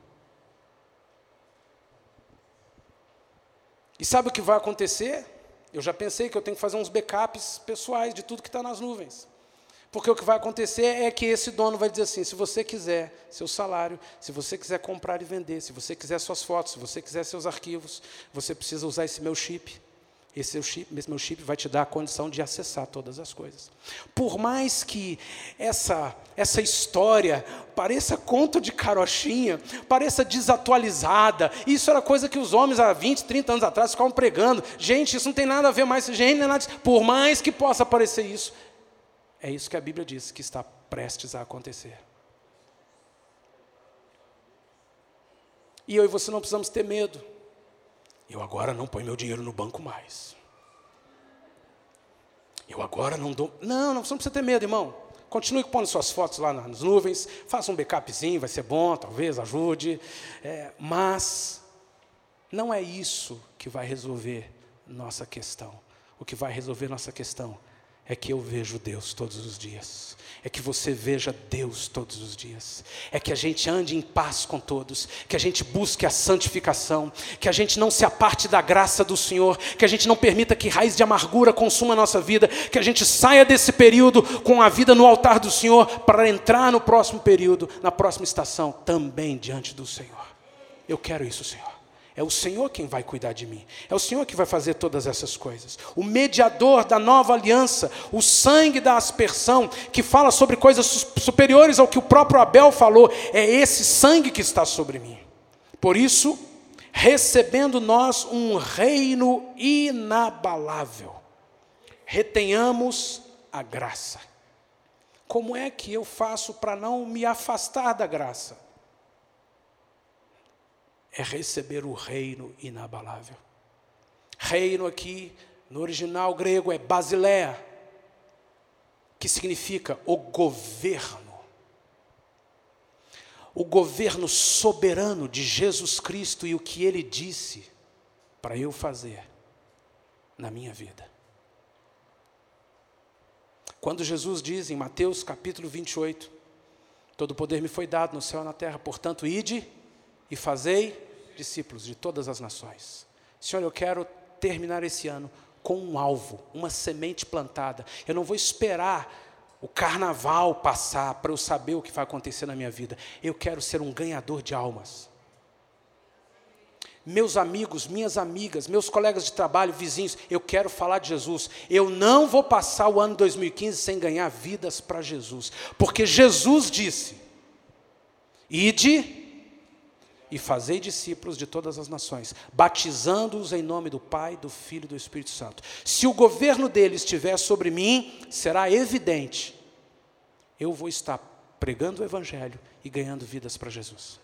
E sabe o que vai acontecer? Eu já pensei que eu tenho que fazer uns backups pessoais de tudo que está nas nuvens. Porque o que vai acontecer é que esse dono vai dizer assim, se você quiser seu salário, se você quiser comprar e vender, se você quiser suas fotos, se você quiser seus arquivos, você precisa usar esse meu chip. Esse, seu chip, esse meu chip vai te dar a condição de acessar todas as coisas. Por mais que essa, essa história pareça conto de carochinha, pareça desatualizada, isso era coisa que os homens há vinte, trinta anos atrás ficavam pregando. Gente, isso não tem nada a ver mais, gente, não é nada disso. Por mais que possa parecer isso, é isso que a Bíblia diz que está prestes a acontecer. E eu e você não precisamos ter medo. Eu agora não ponho meu dinheiro no banco mais. Eu agora não dou... Não, não, você não precisa ter medo, irmão. Continue pondo suas fotos lá nas nuvens. Faça um backupzinho, vai ser bom, talvez ajude. É, mas não é isso que vai resolver nossa questão. O que vai resolver nossa questão é que eu vejo Deus todos os dias. É que você veja Deus todos os dias. É que a gente ande em paz com todos. Que a gente busque a santificação. Que a gente não se aparte da graça do Senhor. Que a gente não permita que raiz de amargura consuma a nossa vida. Que a gente saia desse período com a vida no altar do Senhor para entrar no próximo período, na próxima estação, também diante do Senhor. Eu quero isso, Senhor. É o Senhor quem vai cuidar de mim. É o Senhor que vai fazer todas essas coisas. O mediador da nova aliança, o sangue da aspersão, que fala sobre coisas superiores ao que o próprio Abel falou, é esse sangue que está sobre mim. Por isso, recebendo nós um reino inabalável, retenhamos a graça. Como é que eu faço para não me afastar da graça? É receber o reino inabalável. Reino aqui, no original grego, é basileia, que significa o governo. O governo soberano de Jesus Cristo e o que Ele disse para eu fazer na minha vida. Quando Jesus diz em Mateus capítulo vinte e oito, todo poder me foi dado no céu e na terra, portanto, ide e fazei discípulos de todas as nações. Senhor, eu quero terminar esse ano com um alvo, uma semente plantada. Eu não vou esperar o carnaval passar para eu saber o que vai acontecer na minha vida. Eu quero ser um ganhador de almas. Meus amigos, minhas amigas, meus colegas de trabalho, vizinhos, eu quero falar de Jesus. Eu não vou passar o ano dois mil e quinze sem ganhar vidas para Jesus. Porque Jesus disse, ide e fazei discípulos de todas as nações, batizando-os em nome do Pai, do Filho e do Espírito Santo. Se o governo dele estiver sobre mim, será evidente, eu vou estar pregando o Evangelho e ganhando vidas para Jesus.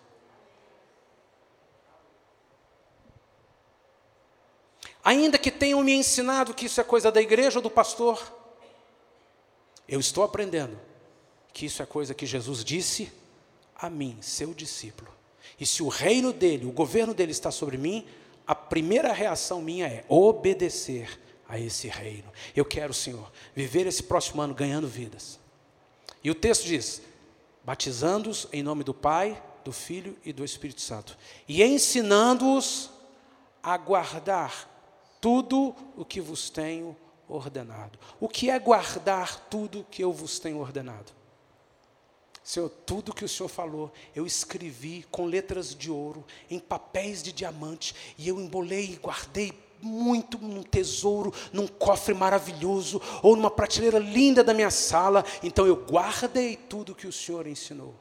Ainda que tenham me ensinado que isso é coisa da igreja ou do pastor, eu estou aprendendo que isso é coisa que Jesus disse a mim, seu discípulo. E se o reino dele, o governo dele está sobre mim, a primeira reação minha é obedecer a esse reino. Eu quero, Senhor, viver esse próximo ano ganhando vidas. E o texto diz, batizando-os em nome do Pai, do Filho e do Espírito Santo. E ensinando-os a guardar tudo o que vos tenho ordenado. O que é guardar tudo o que eu vos tenho ordenado? Senhor, tudo que o Senhor falou, eu escrevi com letras de ouro, em papéis de diamante, e eu embolei e guardei muito num tesouro, num cofre maravilhoso, ou numa prateleira linda da minha sala. Então eu guardei tudo que o Senhor ensinou.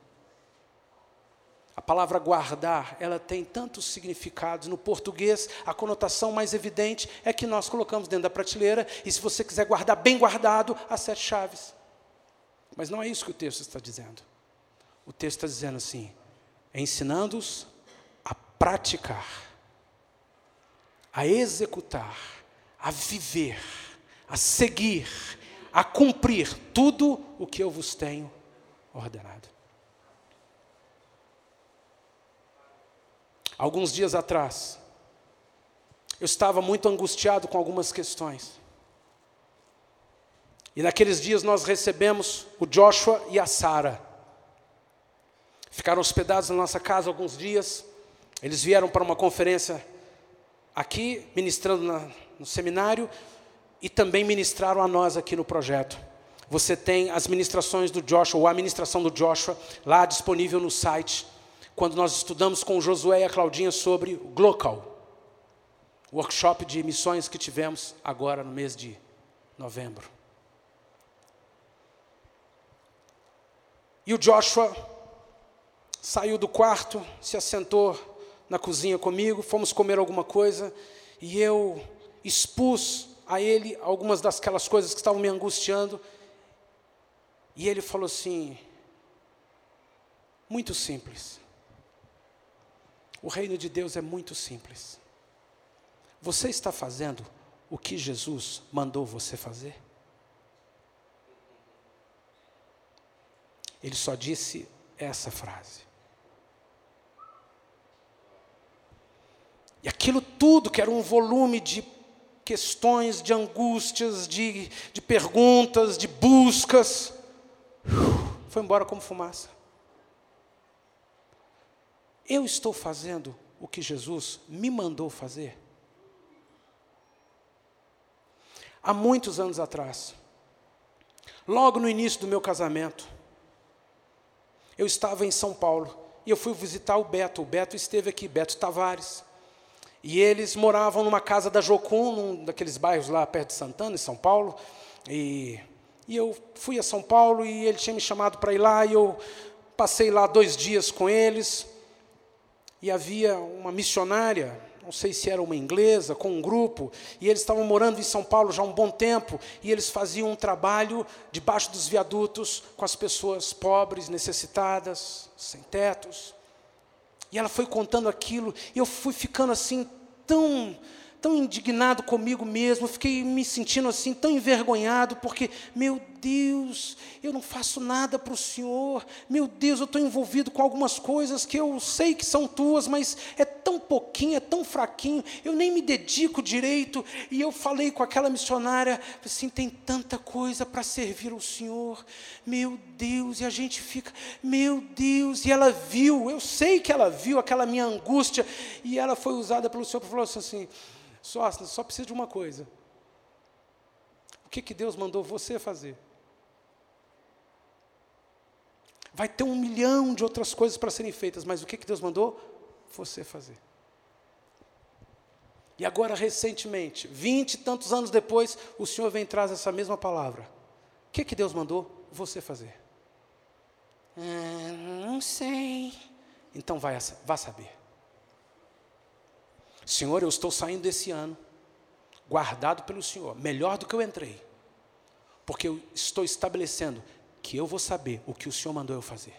A palavra guardar, ela tem tantos significados. No português, a conotação mais evidente é que nós colocamos dentro da prateleira, e se você quiser guardar bem guardado, as sete chaves. Mas não é isso que o texto está dizendo. O texto está dizendo assim, ensinando-os a praticar, a executar, a viver, a seguir, a cumprir tudo o que eu vos tenho ordenado. Alguns dias atrás, eu estava muito angustiado com algumas questões. E naqueles dias nós recebemos o Joshua e a Sara. Ficaram hospedados na nossa casa alguns dias. Eles vieram para uma conferência aqui, ministrando na, no seminário, e também ministraram a nós aqui no projeto. Você tem as ministrações do Joshua, ou a ministração do Joshua, lá disponível no site, quando nós estudamos com o Josué e a Claudinha sobre o Glocal, o workshop de missões que tivemos agora no mês de novembro. E o Joshua saiu do quarto, se assentou na cozinha comigo, fomos comer alguma coisa, e eu expus a ele algumas daquelas coisas que estavam me angustiando, e ele falou assim, muito simples, o reino de Deus é muito simples. Você está fazendo o que Jesus mandou você fazer? Ele só disse essa frase. E aquilo tudo, que era um volume de questões, de angústias, de, de perguntas, de buscas, foi embora como fumaça. Eu estou fazendo o que Jesus me mandou fazer? Há muitos anos atrás, logo no início do meu casamento, eu estava em São Paulo, e eu fui visitar o Beto. O Beto esteve aqui, Beto Tavares. E eles moravam numa casa da Jocum, num daqueles bairros lá perto de Santana, em São Paulo. E, e eu fui a São Paulo, e ele tinha me chamado para ir lá, e eu passei lá dois dias com eles. E havia uma missionária, não sei se era uma inglesa, com um grupo, e eles estavam morando em São Paulo já há um bom tempo, e eles faziam um trabalho debaixo dos viadutos com as pessoas pobres, necessitadas, sem tetos. E ela foi contando aquilo, e eu fui ficando assim, tão, tão indignado comigo mesmo, fiquei me sentindo assim, tão envergonhado, porque, meu Deus, eu não faço nada para o Senhor, meu Deus, eu estou envolvido com algumas coisas que eu sei que são tuas, mas é tão pouquinho, é tão fraquinho, eu nem me dedico direito. E eu falei com aquela missionária, assim, tem tanta coisa para servir ao Senhor, meu Deus, e a gente fica, meu Deus, e ela viu, eu sei que ela viu aquela minha angústia, e ela foi usada pelo Senhor para falar assim, só, só precisa de uma coisa, o que, que Deus mandou você fazer? Vai ter um milhão de outras coisas para serem feitas, mas o que, que Deus mandou você fazer? E agora, recentemente, vinte e tantos anos depois, o Senhor vem e traz essa mesma palavra. O que, que Deus mandou você fazer? Ah, não sei. Então vai, vá saber. Senhor, eu estou saindo desse ano, guardado pelo Senhor, melhor do que eu entrei, porque eu estou estabelecendo que eu vou saber o que o Senhor mandou eu fazer.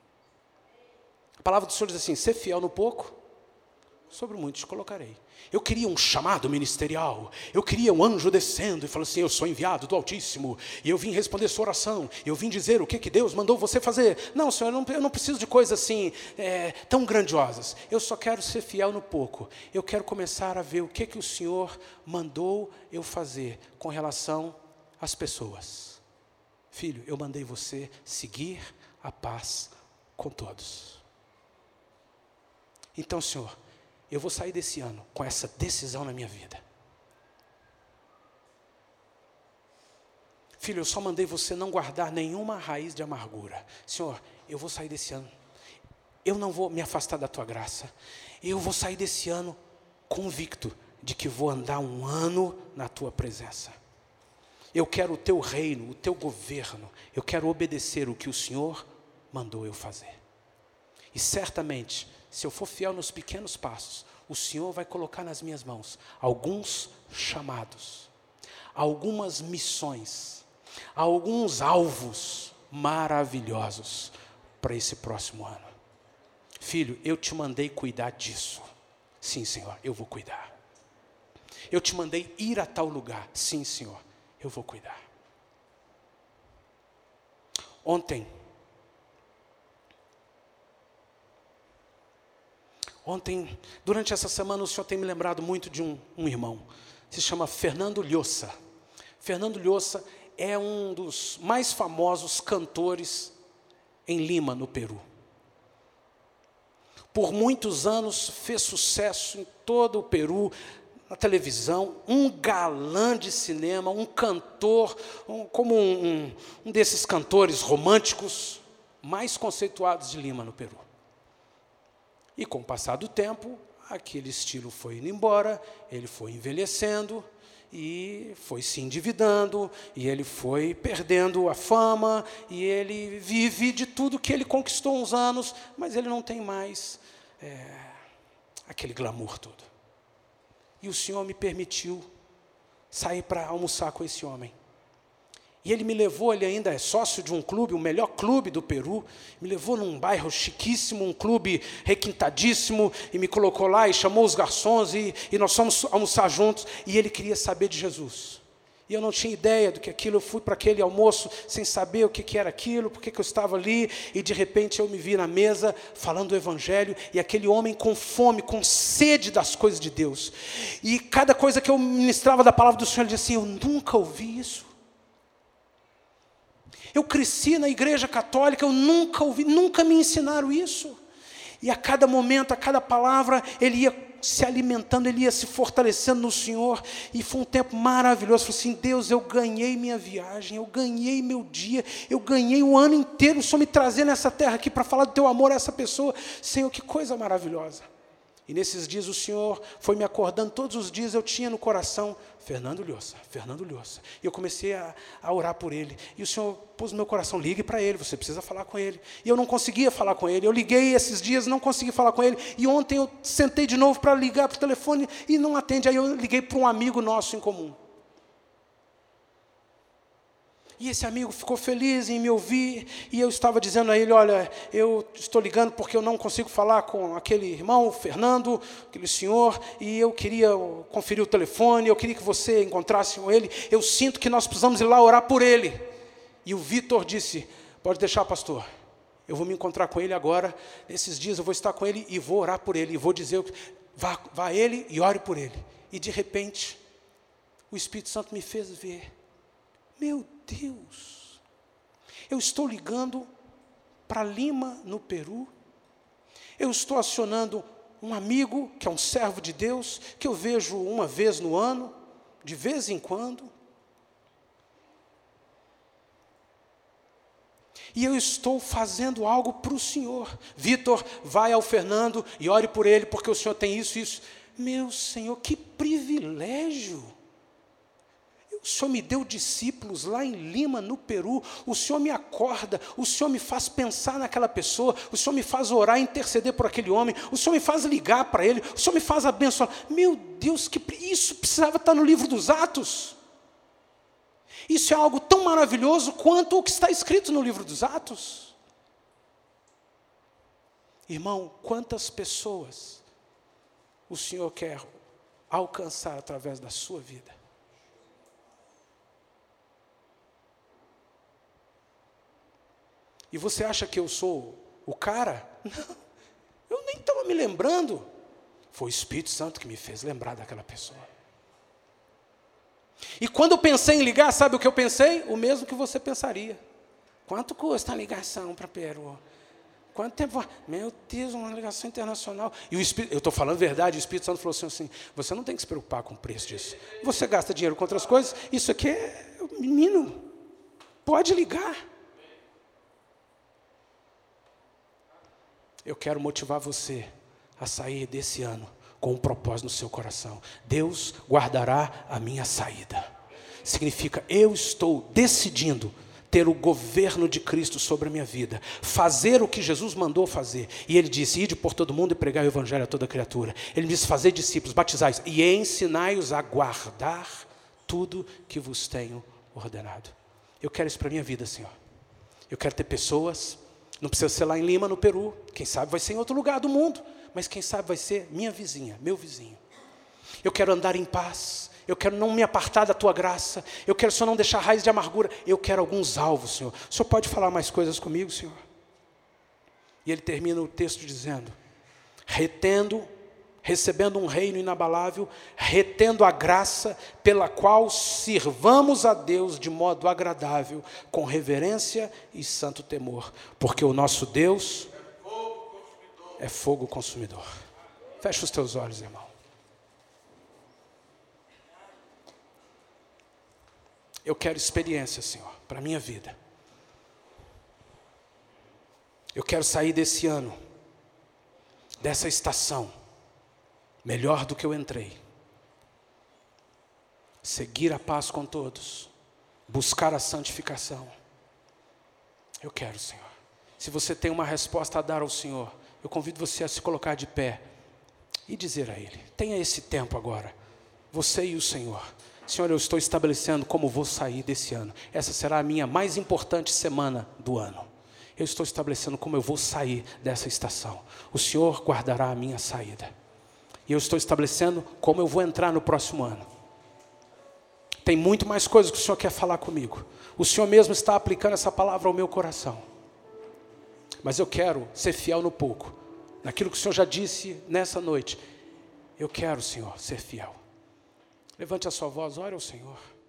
A palavra do Senhor diz assim, ser fiel no pouco, sobre muito te colocarei. Eu queria um chamado ministerial, eu queria um anjo descendo e falando assim, eu sou enviado do Altíssimo, e eu vim responder sua oração, eu vim dizer o que, que Deus mandou você fazer. Não, Senhor, eu não, eu não preciso de coisas assim, é, tão grandiosas, eu só quero ser fiel no pouco, eu quero começar a ver o que, que o Senhor mandou eu fazer com relação às pessoas. Filho, eu mandei você seguir a paz com todos. Então, Senhor, eu vou sair desse ano com essa decisão na minha vida. Filho, eu só mandei você não guardar nenhuma raiz de amargura. Senhor, eu vou sair desse ano. Eu não vou me afastar da tua graça. Eu vou sair desse ano convicto de que vou andar um ano na tua presença. Eu quero o teu reino, o teu governo. Eu quero obedecer o que o Senhor mandou eu fazer. E certamente, se eu for fiel nos pequenos passos, o Senhor vai colocar nas minhas mãos alguns chamados, algumas missões, alguns alvos maravilhosos para esse próximo ano. Filho, eu te mandei cuidar disso. Sim, Senhor, eu vou cuidar. Eu te mandei ir a tal lugar. Sim, Senhor, eu vou cuidar. Ontem, ontem, durante essa semana, o Senhor tem me lembrado muito de um, um irmão. Se chama Fernando Lhosa. Fernando Lhosa é um dos mais famosos cantores em Lima, no Peru. Por muitos anos fez sucesso em todo o Peru, na televisão, um galã de cinema, um cantor, um, como um, um, um desses cantores românticos mais conceituados de Lima, no Peru. E com o passar do tempo, aquele estilo foi indo embora, ele foi envelhecendo, e foi se endividando, e ele foi perdendo a fama, e ele vive de tudo que ele conquistou uns anos, mas ele não tem mais é, aquele glamour todo. E o Senhor me permitiu sair para almoçar com esse homem. E ele me levou, ele ainda é sócio de um clube, o melhor clube do Peru, me levou num bairro chiquíssimo, um clube requintadíssimo, e me colocou lá e chamou os garçons, e, e nós fomos almoçar juntos, e ele queria saber de Jesus. E eu não tinha ideia do que aquilo, eu fui para aquele almoço sem saber o que, que era aquilo, por que eu estava ali, e de repente eu me vi na mesa falando do Evangelho, e aquele homem com fome, com sede das coisas de Deus. E cada coisa que eu ministrava da palavra do Senhor, ele dizia assim, eu nunca ouvi isso. Eu cresci na igreja católica, eu nunca ouvi, nunca me ensinaram isso. E a cada momento, a cada palavra, ele ia se alimentando, ele ia se fortalecendo no Senhor. E foi um tempo maravilhoso. Eu falei assim, Deus, eu ganhei minha viagem, eu ganhei meu dia, eu ganhei o ano inteiro, o Senhor me trazer nessa terra aqui para falar do teu amor a essa pessoa. Senhor, que coisa maravilhosa. E nesses dias o Senhor foi me acordando, todos os dias eu tinha no coração, Fernando Lhosa, Fernando Lhosa. E eu comecei a, a orar por ele. E o Senhor pôs no meu coração, ligue para ele, você precisa falar com ele. E eu não conseguia falar com ele. Eu liguei esses dias, não consegui falar com ele. E ontem eu sentei de novo para ligar para o telefone e não atende. Aí eu liguei para um amigo nosso em comum. E esse amigo ficou feliz em me ouvir, e eu estava dizendo a ele, olha, eu estou ligando porque eu não consigo falar com aquele irmão, o Fernando, aquele senhor, e eu queria conferir o telefone, eu queria que você encontrasse com ele, eu sinto que nós precisamos ir lá orar por ele. E o Vitor disse, pode deixar, pastor, eu vou me encontrar com ele agora, nesses dias eu vou estar com ele e vou orar por ele, e vou dizer, vá, vá a ele e ore por ele. E de repente, o Espírito Santo me fez ver, meu Deus, eu estou ligando para Lima, no Peru, eu estou acionando um amigo, que é um servo de Deus, que eu vejo uma vez no ano, de vez em quando, e eu estou fazendo algo para o Senhor. Vitor, vai ao Fernando e ore por ele, porque o Senhor tem isso e isso. Meu Senhor, que privilégio! O Senhor me deu discípulos lá em Lima, no Peru. O Senhor me acorda, o Senhor me faz pensar naquela pessoa, o Senhor me faz orar e interceder por aquele homem, o Senhor me faz ligar para ele, o Senhor me faz abençoar. Meu Deus, que isso precisava estar no livro dos Atos. Isso é algo tão maravilhoso quanto o que está escrito no livro dos Atos. Irmão, quantas pessoas o Senhor quer alcançar através da sua vida? E você acha que eu sou o cara? Não, eu nem estava me lembrando. Foi o Espírito Santo que me fez lembrar daquela pessoa. E quando eu pensei em ligar, sabe o que eu pensei? O mesmo que você pensaria. Quanto custa a ligação para Peru? Quanto tempo vai? Meu Deus, uma ligação internacional. E o Espírito, eu estou falando verdade, o Espírito Santo falou assim, assim, você não tem que se preocupar com o preço disso. Você gasta dinheiro com outras coisas, isso aqui é menino. Pode ligar. Eu quero motivar você a sair desse ano com um propósito no seu coração. Deus guardará a minha saída. Significa, eu estou decidindo ter o governo de Cristo sobre a minha vida, fazer o que Jesus mandou fazer. E ele disse, ide por todo mundo e pregai o evangelho a toda criatura. Ele disse, fazer discípulos, batizai-os e ensinai-os a guardar tudo que vos tenho ordenado. Eu quero isso para a minha vida, Senhor. Eu quero ter pessoas, não precisa ser lá em Lima, no Peru, quem sabe vai ser em outro lugar do mundo, mas quem sabe vai ser minha vizinha, meu vizinho. Eu quero andar em paz. Eu quero não me apartar da tua graça. Eu quero só não deixar raiz de amargura. Eu quero alguns alvos, Senhor. O Senhor pode falar mais coisas comigo, Senhor? E ele termina o texto dizendo, retendo, recebendo um reino inabalável, retendo a graça pela qual sirvamos a Deus de modo agradável, com reverência e santo temor. Porque o nosso Deus é fogo consumidor. Fecha os teus olhos, irmão. Eu quero experiência, Senhor, para a minha vida. Eu quero sair desse ano, dessa estação, melhor do que eu entrei. Seguir a paz com todos, buscar a santificação. Eu quero, Senhor. Se você tem uma resposta a dar ao Senhor, eu convido você a se colocar de pé e dizer a Ele, tenha esse tempo agora, você e o Senhor. Senhor, eu estou estabelecendo como vou sair desse ano. Essa será a minha mais importante semana do ano. Eu estou estabelecendo como eu vou sair dessa estação. O Senhor guardará a minha saída. E eu estou estabelecendo como eu vou entrar no próximo ano. Tem muito mais coisas que o Senhor quer falar comigo. O Senhor mesmo está aplicando essa palavra ao meu coração. Mas eu quero ser fiel no pouco. Naquilo que o Senhor já disse nessa noite. Eu quero, Senhor, ser fiel. Levante a sua voz, ore ao Senhor.